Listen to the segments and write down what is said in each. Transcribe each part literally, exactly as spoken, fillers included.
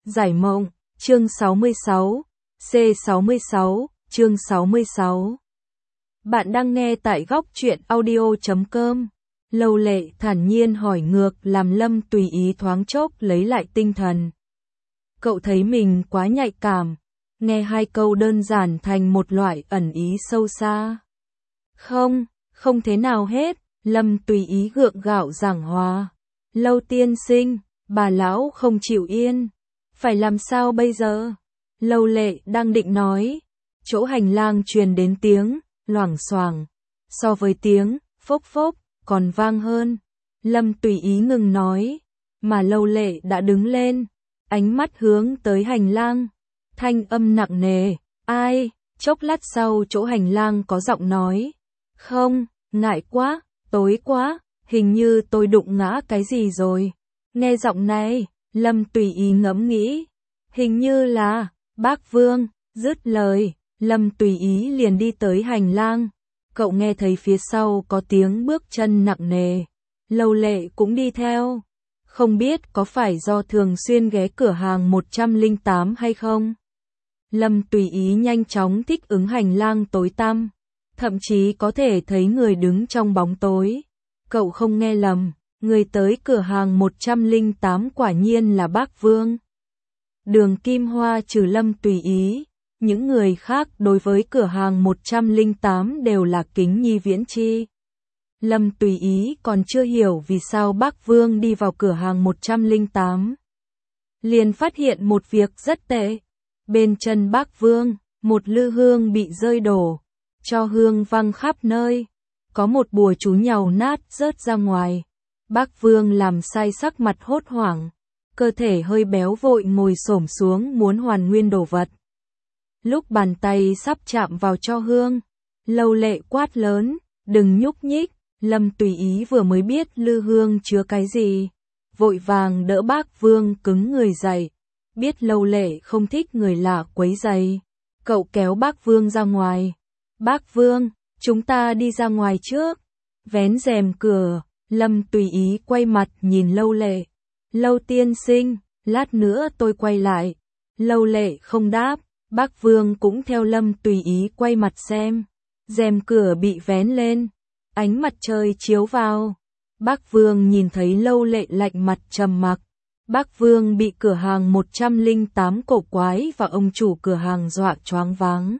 Giải mộng, chương sáu mươi sáu, C sáu mươi sáu, chương sáu mươi sáu. Bạn đang nghe tại góc truyện audio chấm com. Lâu Lệ thản nhiên hỏi ngược làm Lâm Tùy Ý thoáng chốc lấy lại tinh thần. Cậu thấy mình quá nhạy cảm, nghe hai câu đơn giản thành một loại ẩn ý sâu xa. Không, không thế nào hết, Lâm Tùy Ý gượng gạo giảng hòa. Lâu tiên sinh, bà lão không chịu yên. Phải làm sao bây giờ? Lâu Lệ đang định nói. Chỗ hành lang truyền đến tiếng, loảng xoảng. So với tiếng, phốc phốc, còn vang hơn. Lâm Tùy Ý ngừng nói. Mà Lâu Lệ đã đứng lên. Ánh mắt hướng tới hành lang. Thanh âm nặng nề. Ai? Chốc lát sau chỗ hành lang có giọng nói. Không, ngại quá, tối quá, hình như tôi đụng ngã cái gì rồi. Nghe giọng này, Lâm Tùy Ý ngẫm nghĩ. Hình như là, bác Vương, dứt lời, Lâm Tùy Ý liền đi tới hành lang. Cậu nghe thấy phía sau có tiếng bước chân nặng nề. Lâu Lệ cũng đi theo. Không biết có phải do thường xuyên ghé cửa hàng một trăm lẻ tám hay không? Lâm Tùy Ý nhanh chóng thích ứng hành lang tối tăm. Thậm chí có thể thấy người đứng trong bóng tối. Cậu không nghe lầm, người tới cửa hàng một trăm lẻ tám quả nhiên là bác Vương. Đường Kim Hoa trừ Lâm Tùy Ý, những người khác đối với cửa hàng một trăm lẻ tám đều là kính nhi viễn chi. Lâm Tùy Ý còn chưa hiểu vì sao bác Vương đi vào cửa hàng một trăm lẻ tám. Liền phát hiện một việc rất tệ. Bên chân bác Vương, một lư hương bị rơi đổ, cho hương văng khắp nơi. Có một bùa chú nhàu nát rớt ra ngoài. Bác Vương làm sai sắc mặt hốt hoảng. Cơ thể hơi béo vội ngồi xổm xuống muốn hoàn nguyên đồ vật. Lúc bàn tay sắp chạm vào cho hương, Lâu Lệ quát lớn, đừng nhúc nhích. Lâm Tùy Ý vừa mới biết lư hương chứa cái gì, vội vàng đỡ bác Vương cứng người dậy. Biết Lâu Lệ không thích người lạ quấy rầy, cậu kéo bác Vương ra ngoài. Bác Vương, chúng ta đi ra ngoài trước. Vén rèm cửa, Lâm Tùy Ý quay mặt nhìn Lâu Lệ. Lâu tiên sinh, lát nữa tôi quay lại. Lâu Lệ không đáp, bác Vương cũng theo Lâm Tùy Ý quay mặt xem. Rèm cửa bị vén lên, ánh mặt trời chiếu vào. Bác Vương nhìn thấy Lâu Lệ lạnh mặt trầm mặc. Bác Vương bị cửa hàng một trăm lẻ tám cổ quái và ông chủ cửa hàng dọa choáng váng.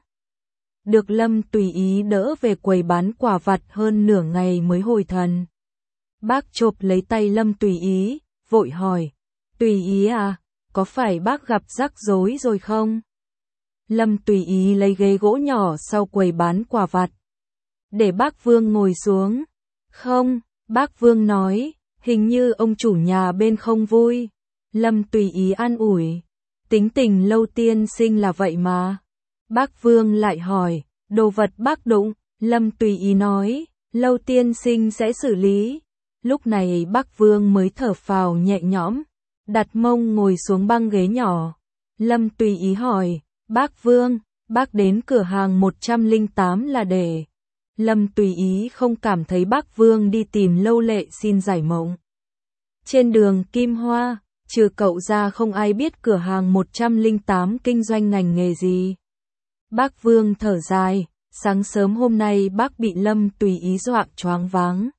Được Lâm Tùy Ý đỡ về quầy bán quả vặt hơn nửa ngày mới hồi thần. Bác chộp lấy tay Lâm Tùy Ý, vội hỏi, Tùy Ý à, có phải bác gặp rắc rối rồi không? Lâm Tùy Ý lấy ghế gỗ nhỏ sau quầy bán quả vặt. Để bác Vương ngồi xuống. Không, bác Vương nói, hình như ông chủ nhà bên không vui. Lâm Tùy Ý an ủi, tính tình Lâu tiên sinh là vậy mà. Bác Vương lại hỏi, đồ vật bác đụng. Lâm Tùy Ý nói, Lâu tiên sinh sẽ xử lý. Lúc này bác Vương mới thở phào nhẹ nhõm, đặt mông ngồi xuống băng ghế nhỏ. Lâm Tùy Ý hỏi, bác Vương, bác đến cửa hàng một trăm lẻ tám là để... Lâm Tùy Ý không cảm thấy bác Vương đi tìm Lâu Lệ xin giải mộng. Trên đường Kim Hoa, trừ cậu ra không ai biết cửa hàng một trăm lẻ tám kinh doanh ngành nghề gì. Bác Vương thở dài, sáng sớm hôm nay bác bị Lâm Tùy Ý dọa choáng váng.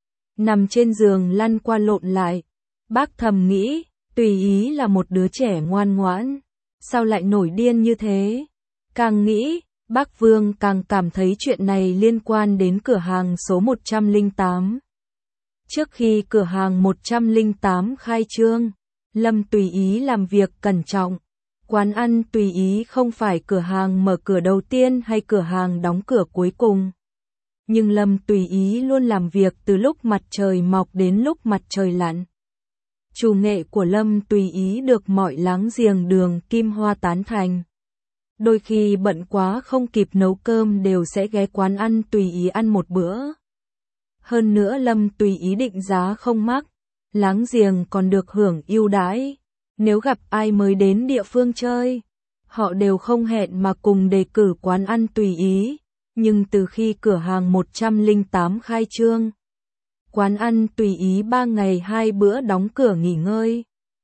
Nằm trên giường lăn qua lộn lại. Bác thầm nghĩ, Tùy Ý là một đứa trẻ ngoan ngoãn. Sao lại nổi điên như thế? Càng nghĩ, bác Vương càng cảm thấy chuyện này liên quan đến cửa hàng số một trăm lẻ tám. Trước khi cửa hàng một trăm lẻ tám khai trương, Lâm Tùy Ý làm việc cẩn trọng. Quán ăn Tùy Ý không phải cửa hàng mở cửa đầu tiên hay cửa hàng đóng cửa cuối cùng. Nhưng Lâm Tùy Ý luôn làm việc từ lúc mặt trời mọc đến lúc mặt trời lặn. Chủ nghệ của Lâm Tùy Ý được mọi láng giềng đường Kim Hoa tán thành. Đôi khi bận quá không kịp nấu cơm đều sẽ ghé quán ăn Tùy Ý ăn một bữa. Hơn nữa Lâm Tùy Ý định giá không mắc, láng giềng còn được hưởng ưu đãi. Nếu gặp ai mới đến địa phương chơi, họ đều không hẹn mà cùng đề cử quán ăn Tùy Ý. Nhưng từ khi cửa hàng một trăm lẻ tám khai trương, quán ăn Tùy Ý ba ngày hai bữa đóng cửa nghỉ ngơi.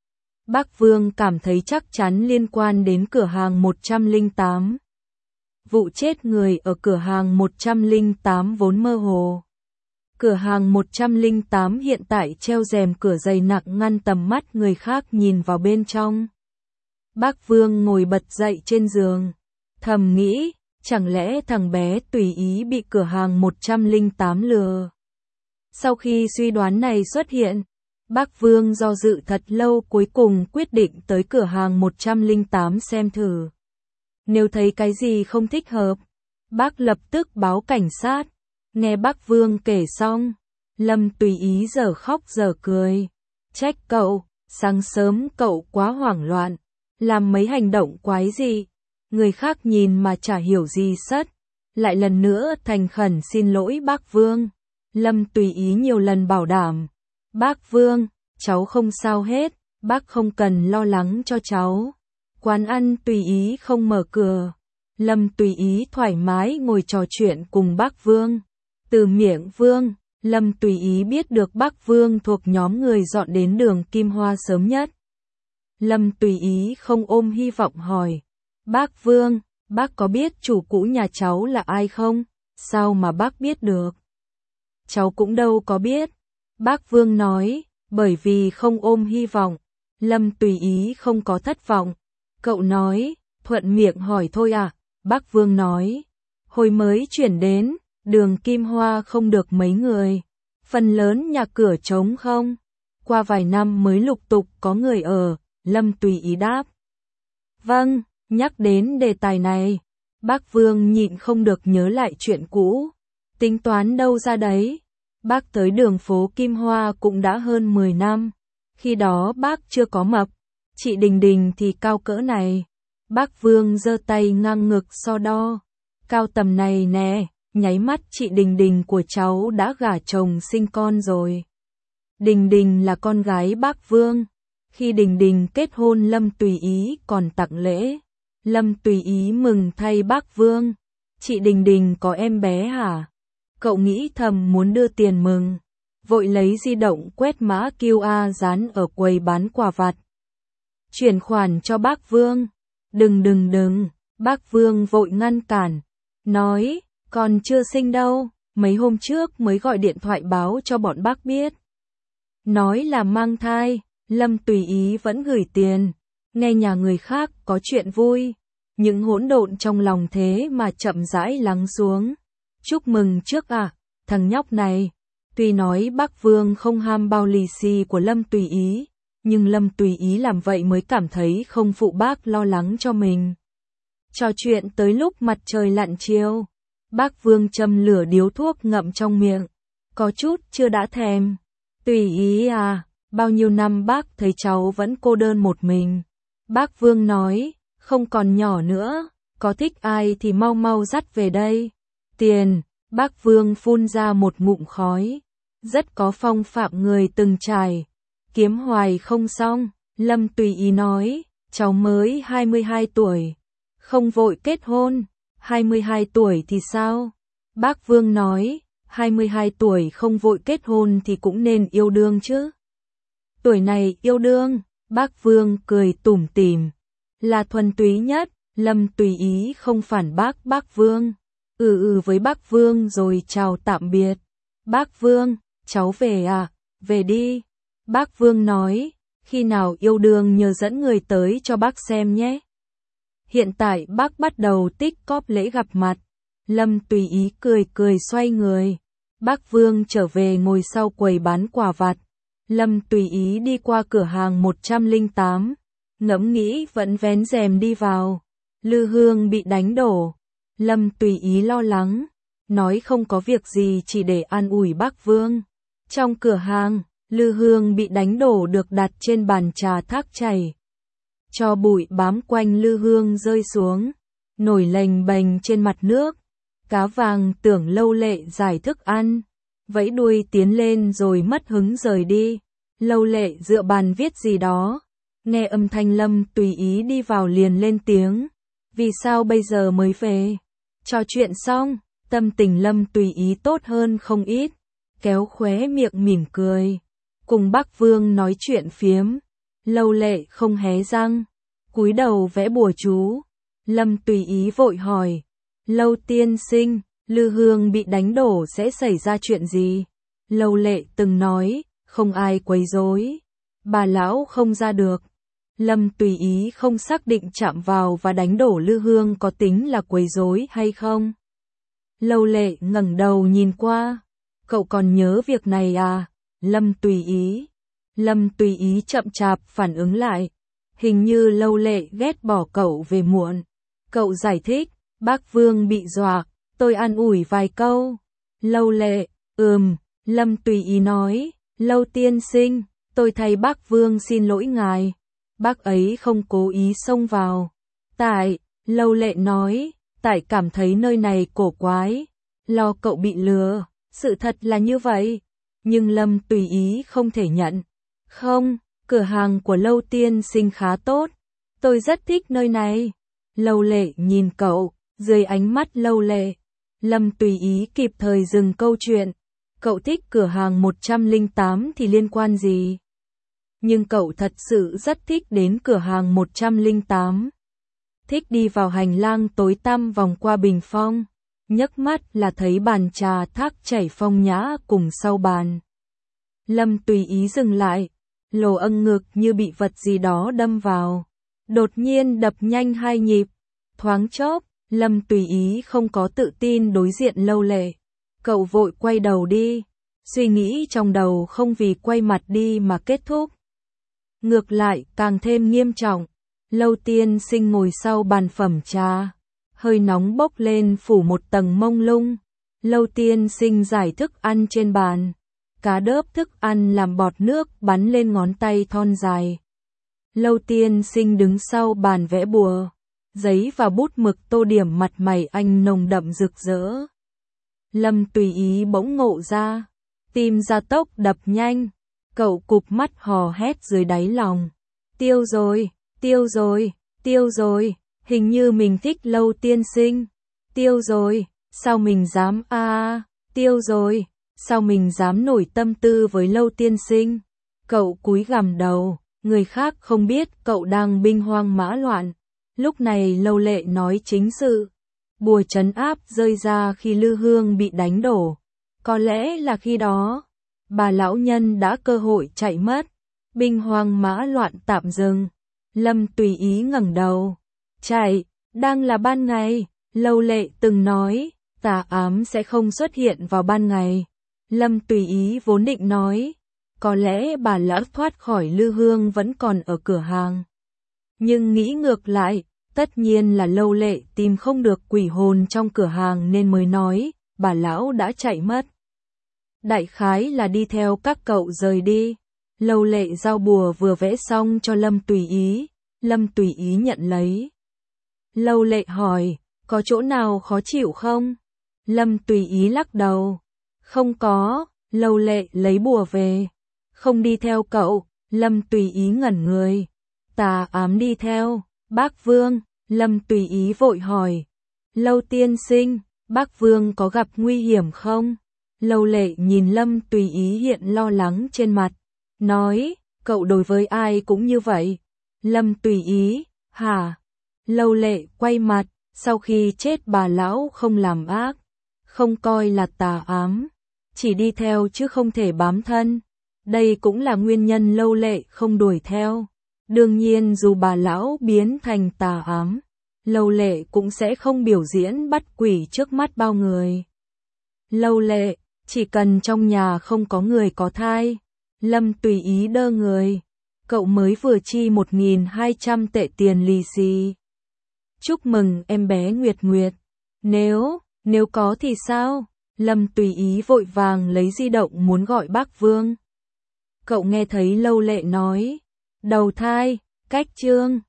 Bác Vương cảm thấy chắc chắn liên quan đến cửa hàng một trăm lẻ tám. Vụ chết người ở cửa hàng một trăm lẻ tám vốn mơ hồ. Cửa hàng một trăm lẻ tám hiện tại treo rèm cửa dày nặng ngăn tầm mắt người khác nhìn vào bên trong. Bác Vương ngồi bật dậy trên giường, thầm nghĩ, chẳng lẽ thằng bé Tùy Ý bị cửa hàng một trăm lẻ tám lừa. Sau khi suy đoán này xuất hiện, bác Vương do dự thật lâu cuối cùng quyết định tới cửa hàng một trăm lẻ tám xem thử. Nếu thấy cái gì không thích hợp, bác lập tức báo cảnh sát. Nghe bác Vương kể xong, Lâm Tùy Ý giờ khóc giờ cười. Trách cậu, sáng sớm cậu quá hoảng loạn, làm mấy hành động quái gì. Người khác nhìn mà chả hiểu gì sất. Lại lần nữa thành khẩn xin lỗi bác Vương. Lâm Tùy Ý nhiều lần bảo đảm. Bác Vương, cháu không sao hết, bác không cần lo lắng cho cháu. Quán ăn Tùy Ý không mở cửa. Lâm Tùy Ý thoải mái ngồi trò chuyện cùng bác Vương. Từ miệng Vương, Lâm Tùy Ý biết được bác Vương thuộc nhóm người dọn đến đường Kim Hoa sớm nhất. Lâm Tùy Ý không ôm hy vọng hỏi. Bác Vương, bác có biết chủ cũ nhà cháu là ai không? Sao mà bác biết được? Cháu cũng đâu có biết. Bác Vương nói, bởi vì không ôm hy vọng. Lâm Tùy Ý không có thất vọng. Cậu nói, thuận miệng hỏi thôi à? Bác Vương nói, hồi mới chuyển đến, đường Kim Hoa không được mấy người. Phần lớn nhà cửa trống không. Qua vài năm mới lục tục có người ở. Lâm Tùy Ý đáp. Vâng, nhắc đến đề tài này, bác Vương nhịn không được nhớ lại chuyện cũ. Tính toán đâu ra đấy. Bác tới đường phố Kim Hoa cũng đã hơn mười năm. Khi đó bác chưa có mập. Chị Đình Đình thì cao cỡ này. Bác Vương giơ tay ngang ngực so đo. Cao tầm này nè, nháy mắt chị Đình Đình của cháu đã gả chồng sinh con rồi. Đình Đình là con gái bác Vương. Khi Đình Đình kết hôn Lâm Tùy Ý còn tặng lễ. Lâm Tùy Ý mừng thay bác Vương. Chị Đình Đình có em bé hả? Cậu nghĩ thầm muốn đưa tiền mừng. Vội lấy di động quét mã quy rờ dán ở quầy bán quà vặt. Chuyển khoản cho bác Vương. Đừng đừng đừng, bác Vương vội ngăn cản. Nói, còn chưa sinh đâu, mấy hôm trước mới gọi điện thoại báo cho bọn bác biết. Nói là mang thai, Lâm Tùy Ý vẫn gửi tiền. Nghe nhà người khác có chuyện vui. Những hỗn độn trong lòng thế mà chậm rãi lắng xuống. Chúc mừng trước à, thằng nhóc này. Tuy nói bác Vương không ham bao lì xì của Lâm Tùy Ý, nhưng Lâm Tùy Ý làm vậy mới cảm thấy không phụ bác lo lắng cho mình. Trò chuyện tới lúc mặt trời lặn chiều, bác Vương châm lửa điếu thuốc ngậm trong miệng, có chút chưa đã thèm. Tùy Ý à, bao nhiêu năm bác thấy cháu vẫn cô đơn một mình. Bác Vương nói, không còn nhỏ nữa, có thích ai thì mau mau dắt về đây. Tiền, bác Vương phun ra một ngụm khói, rất có phong phạm người từng trải. Kiếm hoài không xong, Lâm Tùy Ý nói, cháu mới hai mươi hai tuổi, không vội kết hôn. hai mươi hai tuổi thì sao? Bác Vương nói, hai mươi hai tuổi không vội kết hôn thì cũng nên yêu đương chứ. Tuổi này yêu đương, bác Vương cười tủm tỉm, là thuần túy nhất. Lâm Tùy Ý không phản bác bác Vương. Ừ ừ với bác Vương rồi chào tạm biệt. Bác Vương, cháu về à? Về đi. Bác Vương nói, khi nào yêu đương nhờ dẫn người tới cho bác xem nhé. Hiện tại bác bắt đầu tích cóp lễ gặp mặt. Lâm Tùy Ý cười cười xoay người. Bác Vương trở về ngồi sau quầy bán quà vặt. Lâm Tùy Ý đi qua cửa hàng một trăm lẻ tám. Ngẫm nghĩ vẫn vén rèm đi vào. Lư hương bị đánh đổ. Lâm Tùy Ý lo lắng. Nói không có việc gì chỉ để an ủi bác Vương. Trong cửa hàng, lư hương bị đánh đổ được đặt trên bàn trà thác chảy. Cho bụi bám quanh lư hương rơi xuống. Nổi lềnh bềnh trên mặt nước. Cá vàng tưởng Lâu Lệ giải thức ăn. Vẫy đuôi tiến lên rồi mất hứng rời đi. Lâu Lệ dựa bàn viết gì đó. Nghe âm thanh Lâm Tùy Ý đi vào liền lên tiếng. Vì sao bây giờ mới về? Trò chuyện xong, tâm tình Lâm Tùy Ý tốt hơn không ít. Kéo khóe miệng mỉm cười. Cùng bác Vương nói chuyện phiếm. Lâu Lệ không hé răng, cúi đầu vẽ bùa chú. Lâm Tùy Ý vội hỏi, Lâu tiên sinh, Lư Hương bị đánh đổ sẽ xảy ra chuyện gì? Lâu Lệ từng nói, không ai quấy rối, bà lão không ra được. Lâm Tùy Ý không xác định chạm vào và đánh đổ Lư Hương có tính là quấy rối hay không. Lâu Lệ ngẩng đầu nhìn qua, cậu còn nhớ việc này à? Lâm Tùy Ý. Lâm Tùy Ý chậm chạp phản ứng lại, hình như Lâu Lệ ghét bỏ cậu về muộn. Cậu giải thích, bác Vương bị dọa, tôi an ủi vài câu. Lâu Lệ, ừm, Lâm Tùy Ý nói, Lâu tiên sinh, tôi thay bác Vương xin lỗi ngài. Bác ấy không cố ý xông vào. Tại, Lâu Lệ nói, tại cảm thấy nơi này cổ quái, lo cậu bị lừa, sự thật là như vậy. Nhưng Lâm Tùy Ý không thể nhận. Không, cửa hàng của Lâu tiên sinh khá tốt, tôi rất thích nơi này. Lâu Lệ nhìn cậu, dưới ánh mắt Lâu Lệ, Lâm Tùy Ý kịp thời dừng câu chuyện. Cậu thích cửa hàng một trăm lẻ tám thì liên quan gì? Nhưng cậu thật sự rất thích đến cửa hàng một trăm lẻ tám. Thích đi vào hành lang tối tăm vòng qua bình phong, nhấc mắt là thấy bàn trà thác chảy phong nhã cùng sau bàn. Lâm Tùy Ý dừng lại, lồ âng ngực như bị vật gì đó đâm vào. Đột nhiên đập nhanh hai nhịp, thoáng chốc, Lâm Tùy Ý không có tự tin đối diện Lâu Lệ. Cậu vội quay đầu đi, suy nghĩ trong đầu không vì quay mặt đi mà kết thúc. Ngược lại, càng thêm nghiêm trọng. Lâu tiên sinh ngồi sau bàn phẩm trà, hơi nóng bốc lên phủ một tầng mông lung. Lâu tiên sinh giải thức ăn trên bàn, cá đớp thức ăn làm bọt nước bắn lên ngón tay thon dài. Lâu tiên sinh đứng sau bàn vẽ bùa, giấy và bút mực tô điểm mặt mày anh nồng đậm rực rỡ. Lâm Tùy Ý bỗng ngộ ra, tim gia tốc đập nhanh, cậu cụp mắt hò hét dưới đáy lòng. Tiêu rồi, tiêu rồi, tiêu rồi, hình như mình thích Lâu tiên sinh. Tiêu rồi, sao mình dám a à, tiêu rồi, sao mình dám nổi tâm tư với Lâu tiên sinh. Cậu cúi gằm đầu, người khác không biết cậu đang binh hoang mã loạn. Lúc này Lâu Lệ nói chính sự. Bùa trấn áp rơi ra khi Lư Hương bị đánh đổ. Có lẽ là khi đó, bà lão nhân đã cơ hội chạy mất. Binh hoang mã loạn tạm dừng. Lâm Tùy Ý ngẩng đầu. Chạy, đang là ban ngày. Lâu Lệ từng nói, tà ám sẽ không xuất hiện vào ban ngày. Lâm Tùy Ý vốn định nói, có lẽ bà lão thoát khỏi Lư Hương vẫn còn ở cửa hàng. Nhưng nghĩ ngược lại, tất nhiên là Lâu Lệ tìm không được quỷ hồn trong cửa hàng nên mới nói, bà lão đã chạy mất. Đại khái là đi theo các cậu rời đi. Lâu Lệ giao bùa vừa vẽ xong cho Lâm Tùy Ý, Lâm Tùy Ý nhận lấy. Lâu Lệ hỏi, có chỗ nào khó chịu không? Lâm Tùy Ý lắc đầu. Không có. Lâu Lệ lấy bùa về. Không đi theo cậu. Lâm Tùy Ý ngẩn người. Tà ám đi theo. Bác Vương. Lâm Tùy Ý vội hỏi. Lâu tiên sinh, bác Vương có gặp nguy hiểm không? Lâu Lệ nhìn Lâm Tùy Ý hiện lo lắng trên mặt. Nói, cậu đối với ai cũng như vậy. Lâm Tùy Ý, hả? Lâu Lệ quay mặt, sau khi chết bà lão không làm ác, không coi là tà ám, chỉ đi theo chứ không thể bám thân. Đây cũng là nguyên nhân Lâu Lệ không đuổi theo. Đương nhiên dù bà lão biến thành tà ám, Lâu Lệ cũng sẽ không biểu diễn bắt quỷ trước mắt bao người. Lâu Lệ, chỉ cần trong nhà không có người có thai. Lâm Tùy Ý đơ người. Cậu mới vừa chi một nghìn hai trăm tệ tiền lì xì. Chúc mừng em bé Nguyệt Nguyệt. Nếu, nếu có thì sao? Lâm Tùy Ý vội vàng lấy di động muốn gọi bác Vương. Cậu nghe thấy Lâu Lệ nói. Đầu thai, cách chương.